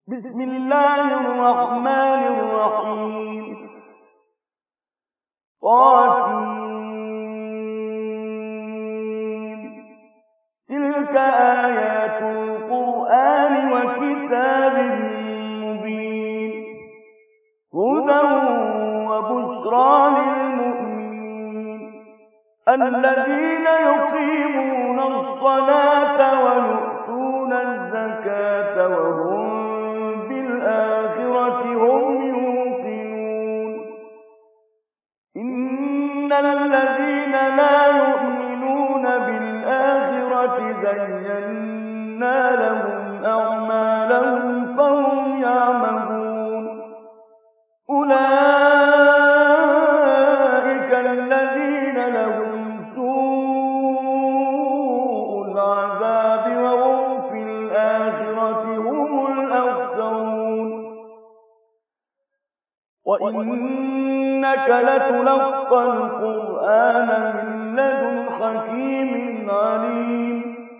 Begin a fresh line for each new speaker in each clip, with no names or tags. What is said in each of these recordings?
بسم الله الرحمن الرحيم طاسين تلك آيات القرآن وكتاب مبين هدى وبشرى للمؤمنين الذين يقيمون الصلاة ويؤتون الزكاة وهم بالآخرة هم يوقنون إن الذين لا يؤمنون بالآخرة زينا لهم أعمالهم فهم يعمهون أولئك الذين لهم سوء العذاب وهم في الآخرة هم الأخسرون وإنك لتلقى القرآن من لدن حكيم عليم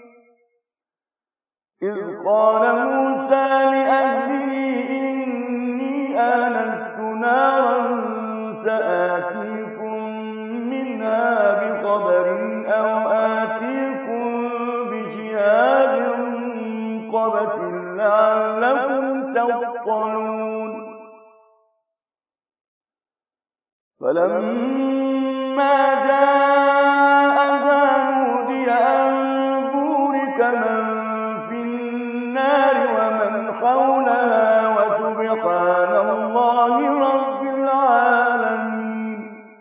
إذ قال موسى لأهله إني آنست نارا سآتيكم منها بخبر أو آتيكم بشهاب قبس لعلكم تطلعون فلما جاءها نودي أن بورك من في النار ومن حولها وسبحان الله رب العالمين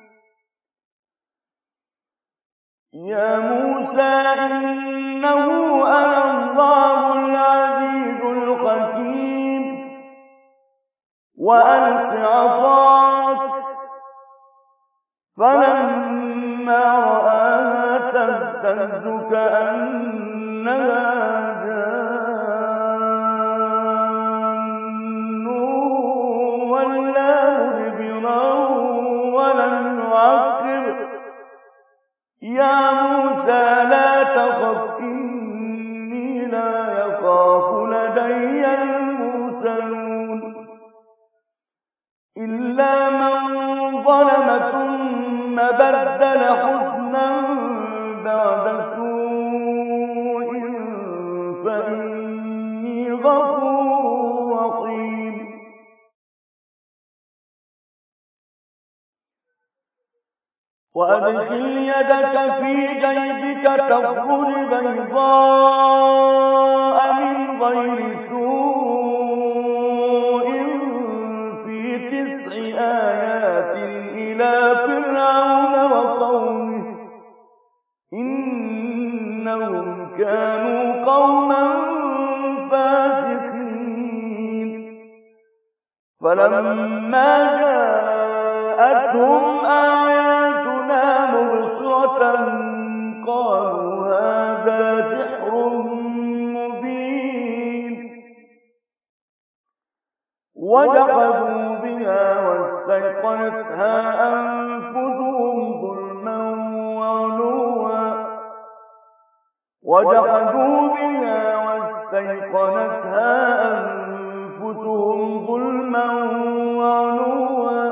يا موسى إنه أنا الله العزيز الحكيم وألق عصاك فلما رآها تهتز كأنها جان ولا مدبرا ولم يعقب يا موسى لا تخف إني لا يخاف لدي المرسلون إلا من ظلم ثم بدل حسنا بعد سوء فإني غفور رحيم وأدخل يدك في جيبك تخرج بيضاء من غير سوء في 9 آيات إلى فرعون وقومه إنهم كانوا قوما فاسقين فلما جاءتهم آياتنا مبصرة قالوا هذا سحر مبين وجحدوا بها واستيقنتها أنفسهم ظلما وعلوا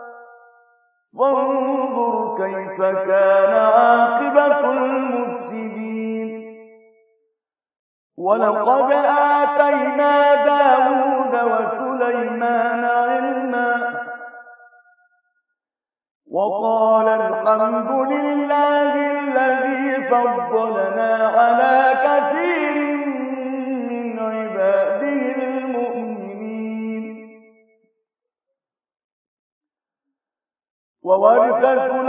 فانظر كيف كان عاقبة المفسدين ولقد آتينا داود وسليمان علما وقال الحمد لله الذي فضلنا على كثير من عباده المؤمنين وورث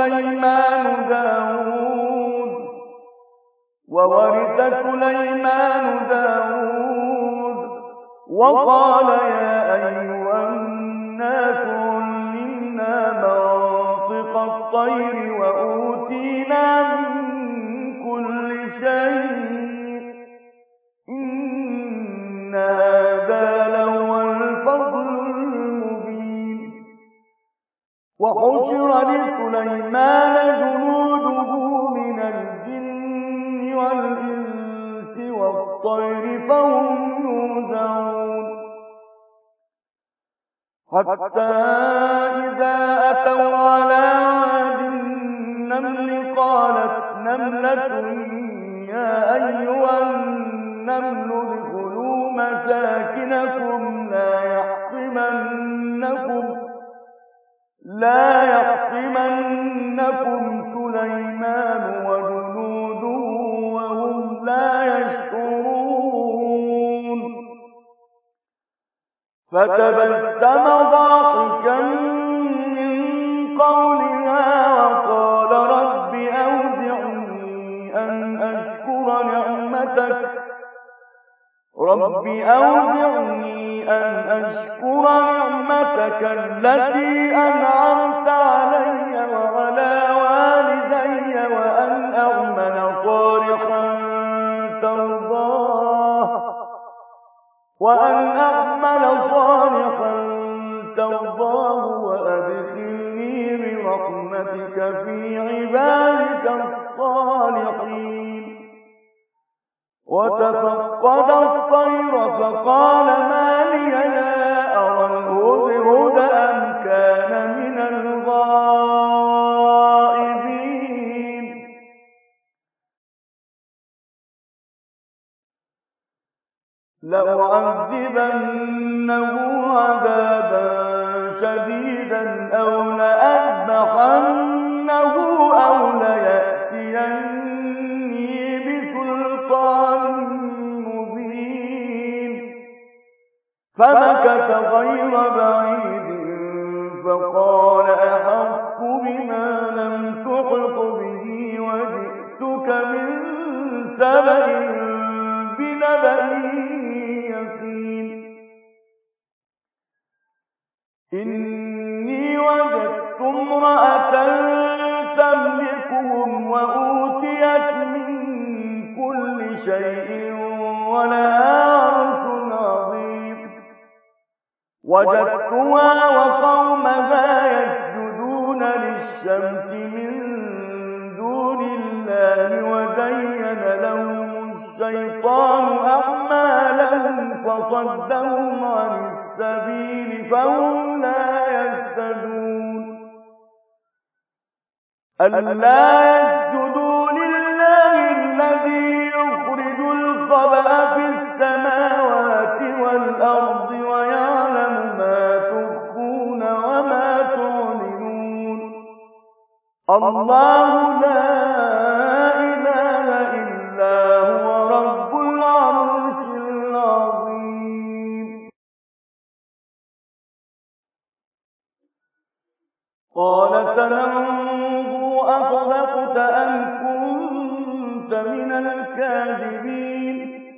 سليمان داود وقال يا أيها الناس علمنا منطق الطير وأوتينا من كل شيء إن هذا لهو الفضل المبين وحشر لسليمان جنوده من الجن والإنس والطير فهم يوزعون حتى إذا أتوا على واد النمل قالت نملة يا أيها النمل ادخلوا مساكنكم لا يحطمنكم سليمان وجنوده وهم لا يشعرون. فتبسم ضاحكا من قولها وقال رب أوزعني أن أشكر نعمتك التي أنعمت علي وعلى والدي وأن أعمل صالحا ترضاه وأدخلني برحمتك في عبادك الصالحين. وتفقد الطير فقال ما لي لا أرى الهدهد أم كان من الغائبين. لأعذبنه عذابا شديدا أو لأذبحنه أو ليأتيني بسلطان مبين. فمكث غير بعيد فقال أحط بما لم تحط به وجئتك من سبأ بنبأ يقين. إني وجدت امرأة تملكهم وأوتيت من كل شيء ولها عرش عظيم. وجدتها وقومها يسجدون للشمس من دون الله وزين لهم الشيطان أعمالهم فصدهم عن السبيل فهم لا يهتدون. ألا يسجدوا لله الذي يخرج الخبأ في السماوات والأرض ويعلم ما تخفون وما تعلنون. الله لا إله إلا هو رب العرش العظيم. قال سننظر أصدقت أم كنت من الكاذبين.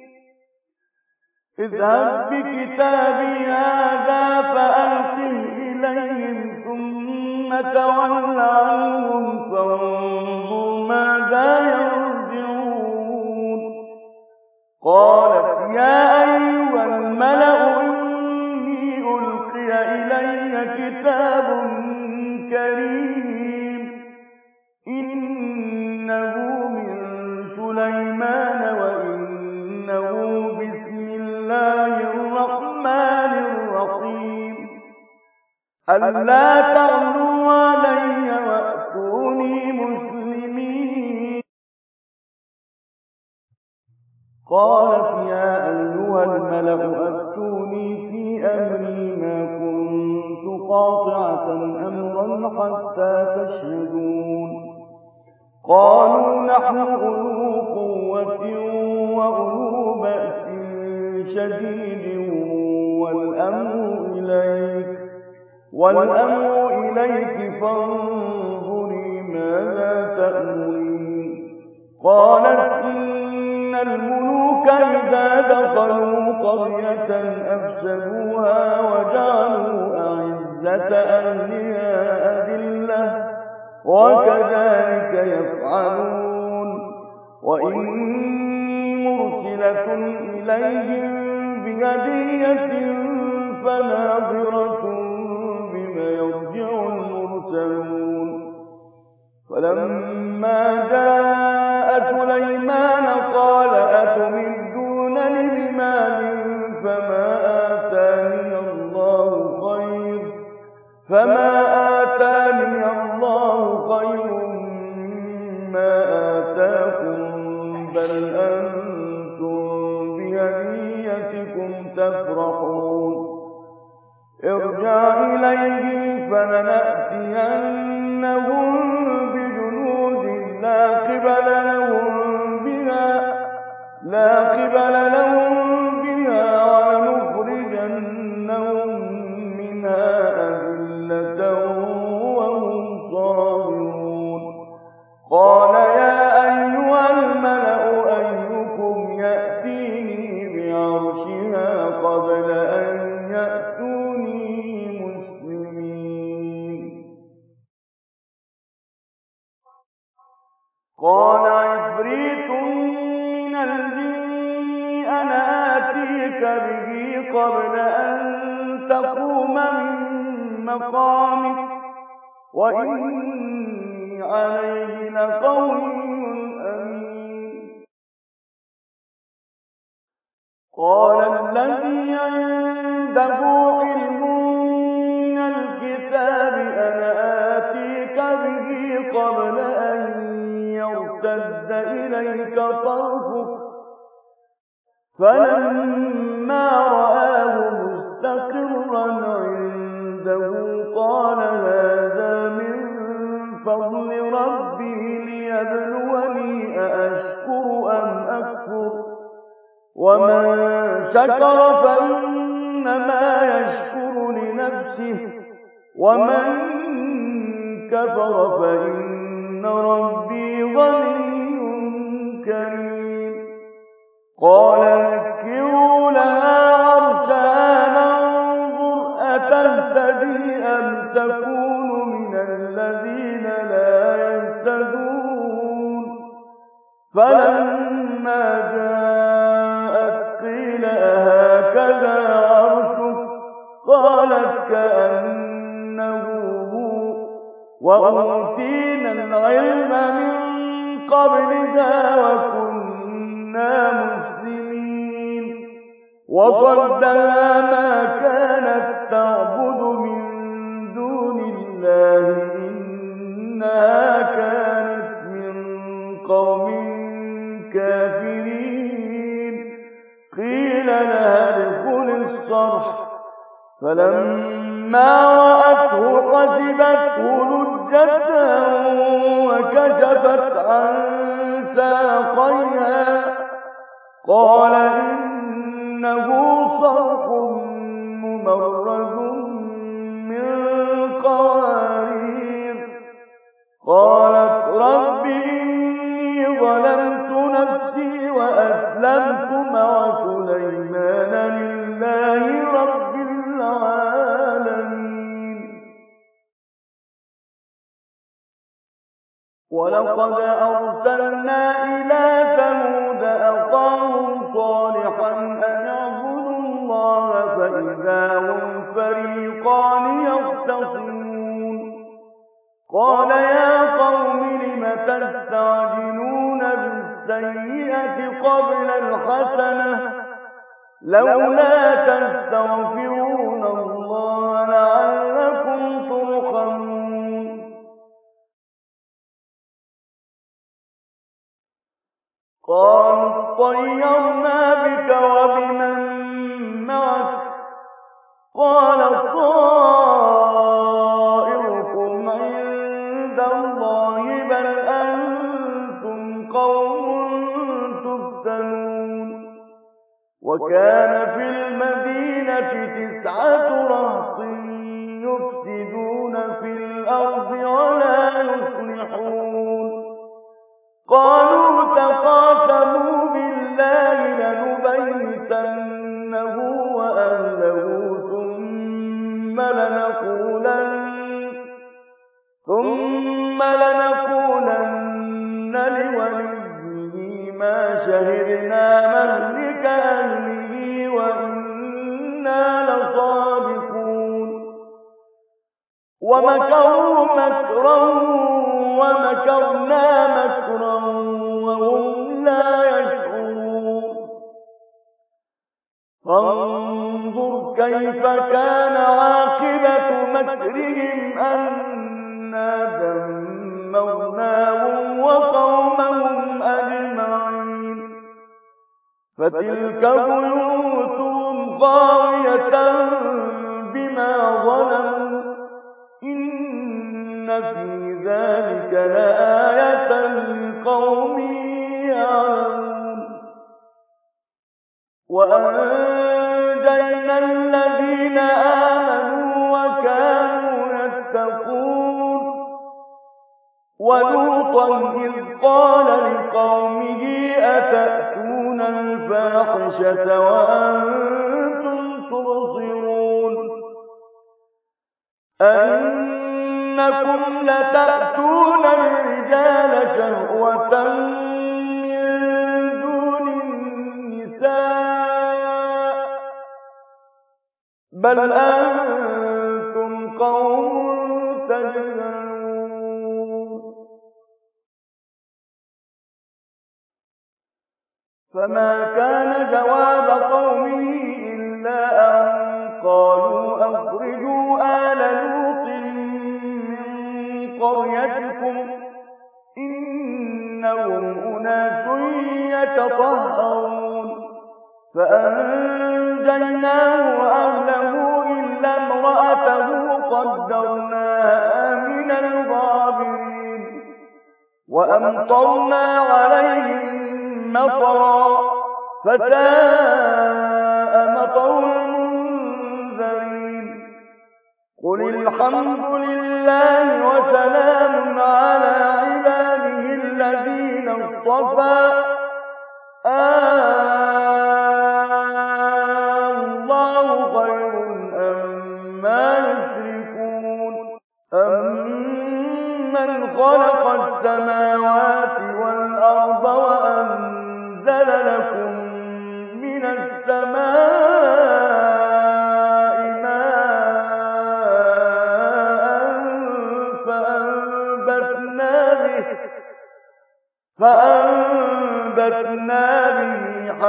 اذهب بكتابي هذا فألقه إليهم ثم تول عنهم فانظر ماذا يرجعون. قالت يا أيها الملأ إني ألقي إلي كتاب كريم إنه من سليمان وإنه بسم الله الرحمن الرحيم. ألا تعلوا علي وأتوني مسلمين. قالت يا أيها الملأ أفتوني في أمري ما كنت قاطعة أمرا حتى تشهدون. قالوا نحن أولو قوة وأولو بأس شديد والأمر إليك فانظري ماذا تأمرين. قالت إن الملوك إذا دخلوا قرية أفسدوها وجعلوا أعزة أهلها أذلة وكذلك يفعلون. وإني مرسلة إليهم بهدية فناظرة بما يرجع المرسلون. فلما جاء سليمان قال أتمدونني بمال فما آتاني الله خير فما آتاني الله خير مما آتاكم بل أنتم بهديتكم تفرحون ارجع إليهم فلنأتينهم بجنود لا قبل لهم بها ولنخرجنهم منها أذلة وهم صاغرون قال يا أيها الملأ أيكم يأتيني بعرشها قبل أن يأتوني مسلمين قال عفريت من الجن أنا آتيك به قبل أن تقوم من مقامك وإني عليه لقوي أمين قال الذي عنده علم من الكتاب أنا آتيك به قبل أن يرتد إليك طرفك فلما رآه مستقرا عنده قال هذا من فضل ربي ليبلوني أأشكر أم أكفر ومن شكر فإنما يشكر لنفسه ومن كفر فإن ربي غني كريم قال نكروا لها عرشها ننظر أتهتدي أم تكون من الذين لا يهتدون فلما جاءت قيل أهكذا عرشك قالت كأنه هو وأوتينا العلم من قبلها وكنا مسلمين وصدها ما كانت تعبد من دون الله إنها كانت من قوم كافرين قيل لها ادخل الصرح فلما رأته حسبته لجة وكشفت عن ساقيها قال إنه صرح ممرد من قوارير قالت رب إني ظلمت نفسي وأسلمت مع سليمان لله رب العالمين ولقد أرسلنا إلى ثمود أخاهم صالحا أن اعبدوا الله فإذا هم فريقان يختصمون قال يا قوم لم تستعجلون بالسيئة قبل الحسنة لولا تستغفرون الله لعلكم ترحمون قالوا اطيرنا بك وبمن معك قال طائركم عند الله بل أنتم قوم تفتنون وكان في المدينة 9 رهط يفسدون في الأرض ولا يصلحون قالوا تقاسموا بالله لنبيتنه وأهله ثم لنقولن لوليه ما شهدنا مهلك أهله وإنا لصادقون ومكروا مكرا ومكرنا مكرا وهم لا يشعرون فانظر فكيف كان عاقبة مكرهم أنا دمرناهم وقومهم أجمعين فتلك بيوتهم خاوية بما ظلموا إن في ذلك لآية لقوم يعلمون وأنجينا الذين آمنوا وكانوا يتقون ولوطا إذ قال لقومه أتأتون الفاحشة وأنتم تبصرون أئنكم لتأتون الرجال شهوة من دون النساء بل أنتم قوم تجهلون فما كان جواب قومه إلا أن قالوا أخرجوا آل لوط من قريتكم إنهم أناس يتطهرون فأنجيناه وأهله إلا امرأته قدرناها من الغابرين وأمطرنا عليهم مطرا فساء مطر المنذرين قل الحمد لله وسلام على عباده الذين اصطفى الله خير أما يشركون أمن خلق السماوات والأرض وأنزل لكم من السماء ماء فأنبتنا به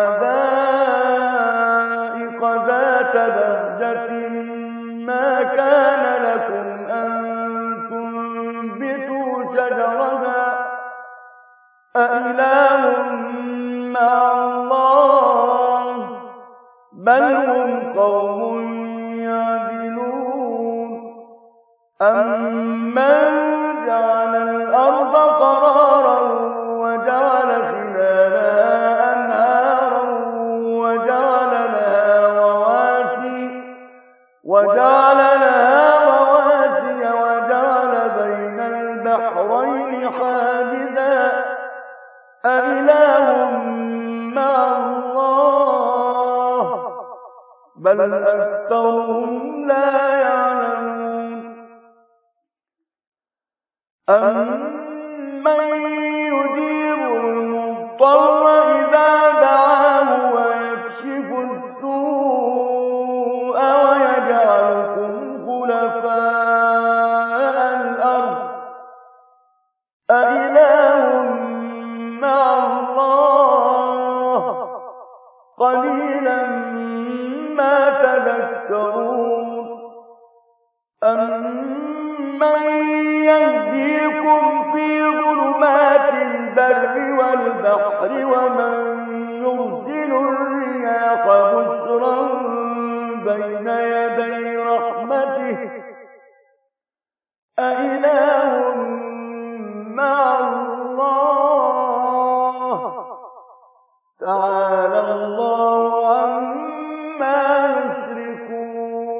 حدائق ذات بهجة ما كان لكم أن تنبتوا شجرها أإله مع الله بل هم قوم يعدلون أمن جعل الأرض قرارا وجعل خلالها أنهارا وجعل لها رواسي وجعل بين البحرين حاجزا أإله مع الله بل أكثرهم لا يعلمون أمن يجيب المضطر إذا دعاه ويكشف السوء ويجعلكم خلفاء الأرض أإله مع الله قليلا ما تذكرون أمن يهديكم في ظلمات البر والبحر ومن يرسل الرياح بشرا بين يدي رحمته أإله مع الله تعالى الله عما يشركون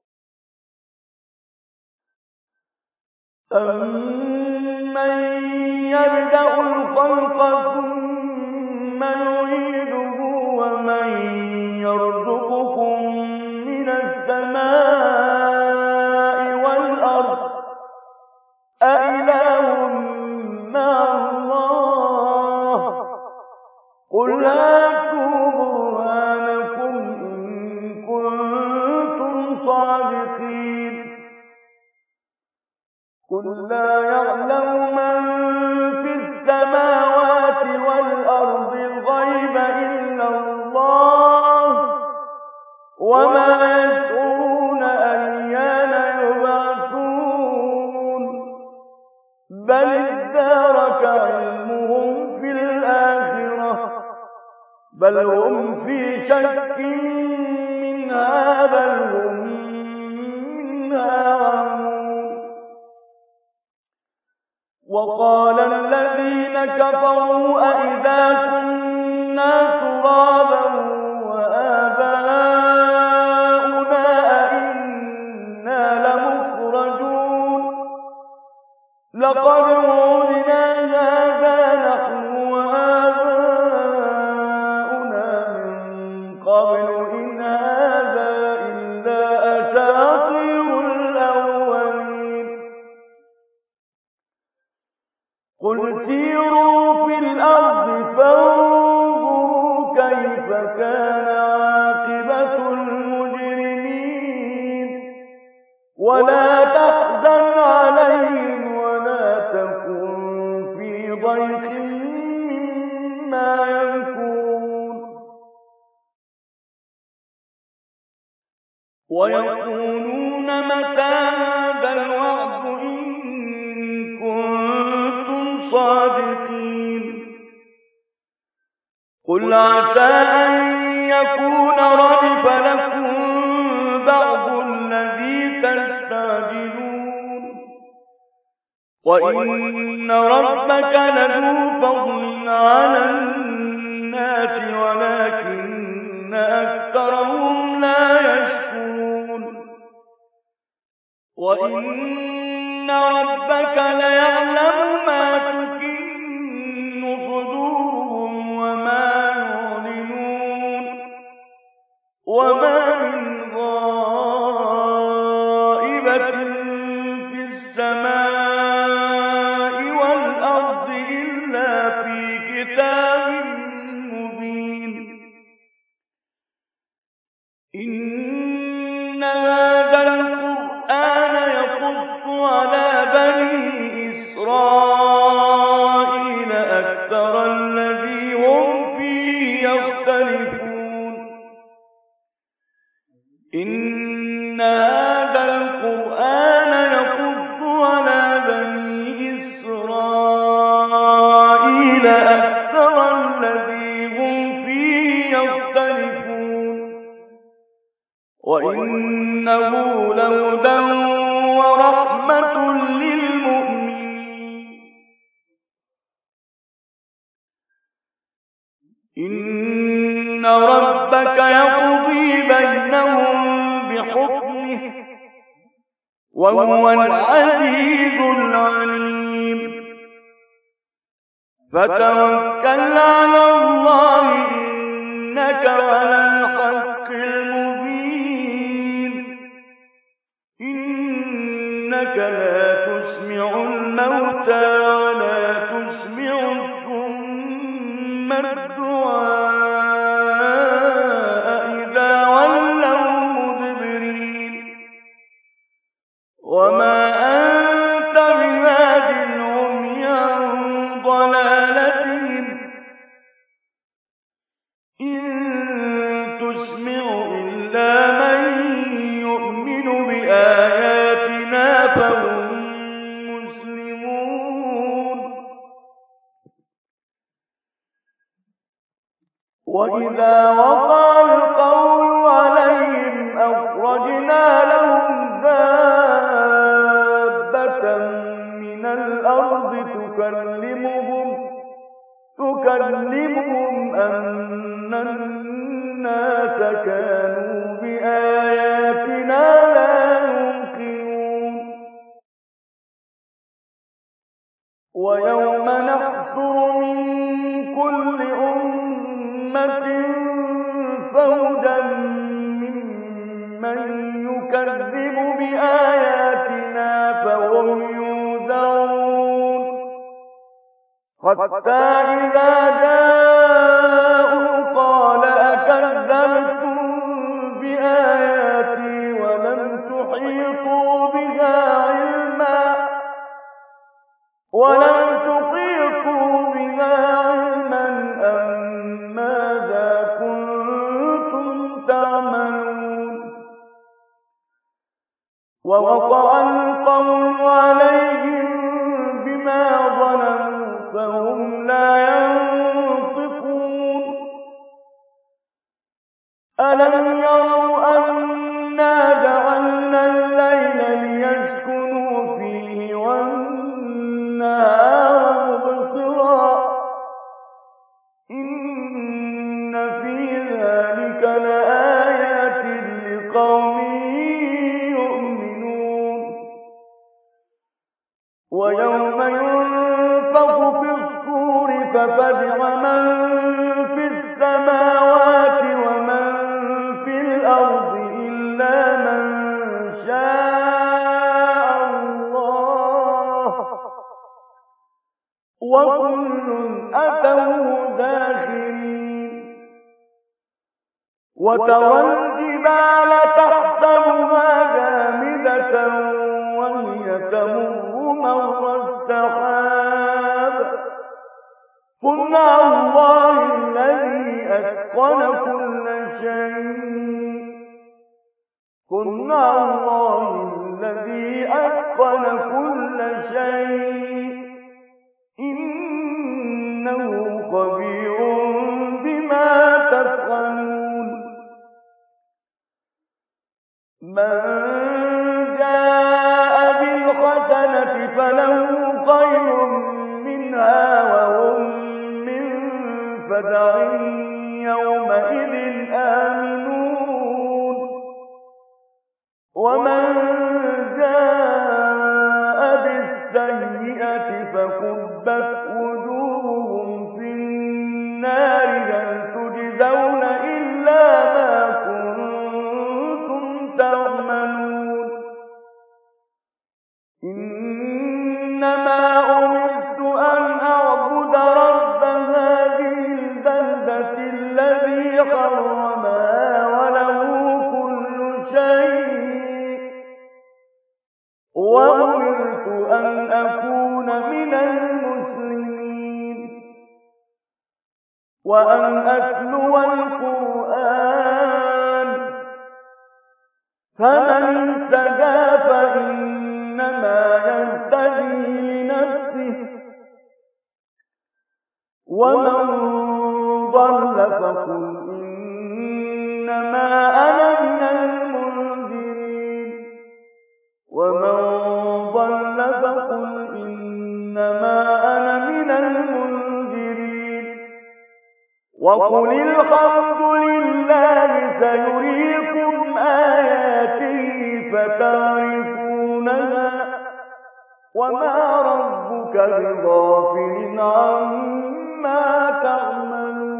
أمن يبدأ الخلق ثم يعيده ومن يرزقكم من السماء والأرض أإله مع الله قل هاتوا برهانكم إن كنتم صادقين قل لا يعلم من في السماوات والأرض الغيب إلا الله وما بل ادارك علمهم في الآخرة بل هم في شك منها بل هم منها عمون. وقال الذين كفروا أئذا كنا ترابا وآباؤنا أئنا لمخرجون لقد وعدنا هذا نحن وآباؤنا من قبل إن هذا إلا أساطير الأولين. قل سيروا في الأرض فانظروا كيف كان عاقبة المجرمين ولا تحزن عليهم ولا تكن في ضيق مما يمكرون. ويقولون متى هذا الوعد إن كنتم صادقين. قل عسى أن يكون ردف لكم بعض الذي تستعجلون وإن ربك لذو فضل على الناس ولكن أكثرهم لا يشكرون. وإن ربك ليعلم ما تكن صدورهم وما يعلنون وما من غائبة في السماء والأرض إلا في كتاب مبين. إن هذا القرآن يقص على بني إسرائيل أكثر الذي هم فيه يختلفون. إن هذا القرآن يقص على بني إسرائيل أكثر الذي هم فيه يختلفون وإنه لهدى ورحمة للمؤمنين. إن ربك يقضي بينهم بحكمه وهو العزيز العليم. فتوكل على الله إنك على الحق المبين. إنك لا تسمع الموتى ولا تسمع الصم الدعاء إذا ولوا مدبرين. وما أنت بهاد العمي عن ضلالتهم إن تسمع إلا من يؤمن بآياتنا فهم مسلمون. وإذا وقع القول عليهم أخرجنا لهم دابة من الأرض تكلمهم أن الناس كانوا بآياتنا لا يوقنون. ويوم نحشر من كل أمة فوجا ممن يكذب بآياتنا فهم يوزعون حتى إذا جاءوا قال أكذبتم بآياتي ولم تحيطوا بها علما أم ماذا كنتم تعملون. ووقع القول عليهم بما ظلموا فهم لا ينطقون ألم يروا أنا جعلنا الليل ليسكنوا فيه والنهار مبصرا إن في ذلك لآيات لقوم يؤمنون ويوم ينفخ في الصور ففزع من في السماوات ومن في الأرض إلا من شاء الله وكل أتوه داخرين وترى الجبال تحسبها جامدة وهي تمر مر السحاب صنع الله الذي أتقن كل شيء صنع الله الذي أتقن كل شيء إنه خبير بما تفعلون من جاء بالحسنة فله خير منها وهم من فزع يومئذ آمنون ومن جاء بالسيئة فكبت وجوههم في النار هل تجزون إلا ما كنتم تعملون إنما أمرت أن أعبد رب هذه البلدة الذي حرمها وله كل شيء وأمرت أن أكون من المسلمين وأن أتلو القرآن فمن اهتدى فإنما يهتدي لنفسه ومن ضل فقل إنما أنا من المنذرين ومن ضل فقل إنما أنا من المنذرين وقل الحمد لله سيريكم آياته فتعرفونها وما ربك بغافل عما تعملون